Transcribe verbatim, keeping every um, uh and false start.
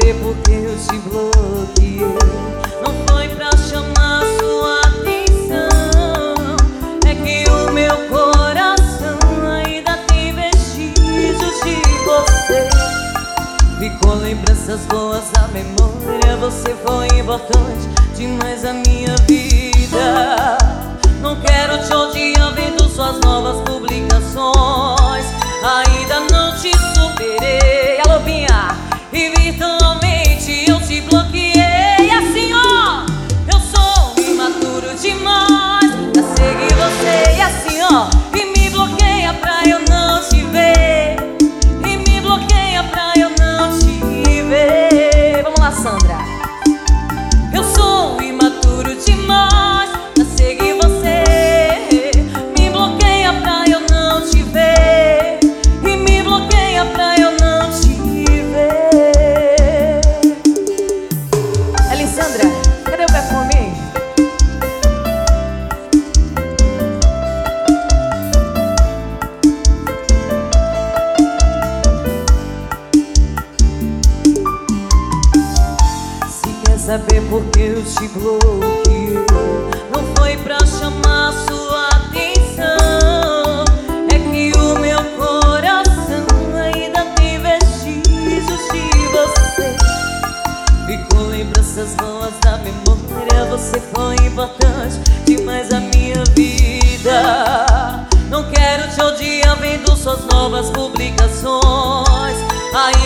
saber por que eu te bloqueei. Não foi pra chamar sua atenção, é que o meu coração ainda tem vestígios de você. Ficou lembranças boas na memória, você foi importante demais na minha vida. Não quero te odiar vendo suas novas publicações. Ainda não te superei, alô Pinha, e virtualmente eu te bloqueei. Assim ó, eu sou imaturo demais pra seguir você. E assim ó, e me bloqueia pra eu não te ver. E me bloqueia pra eu não te ver. Vamos lá, Sandra. Eu sou imaturo demais pra seguir você. Me bloqueia pra eu não te ver. E me bloqueia pra eu não te ver. Alessandra, cadê o perfume? Se quer saber por que eu te bloqueei, não foi pra chamar sua atenção, é que o meu coração ainda tem vestígios de você. Ficou lembranças boas na memória, você foi importante demais na minha vida. Não quero te odiar vendo suas novas publicações. Aí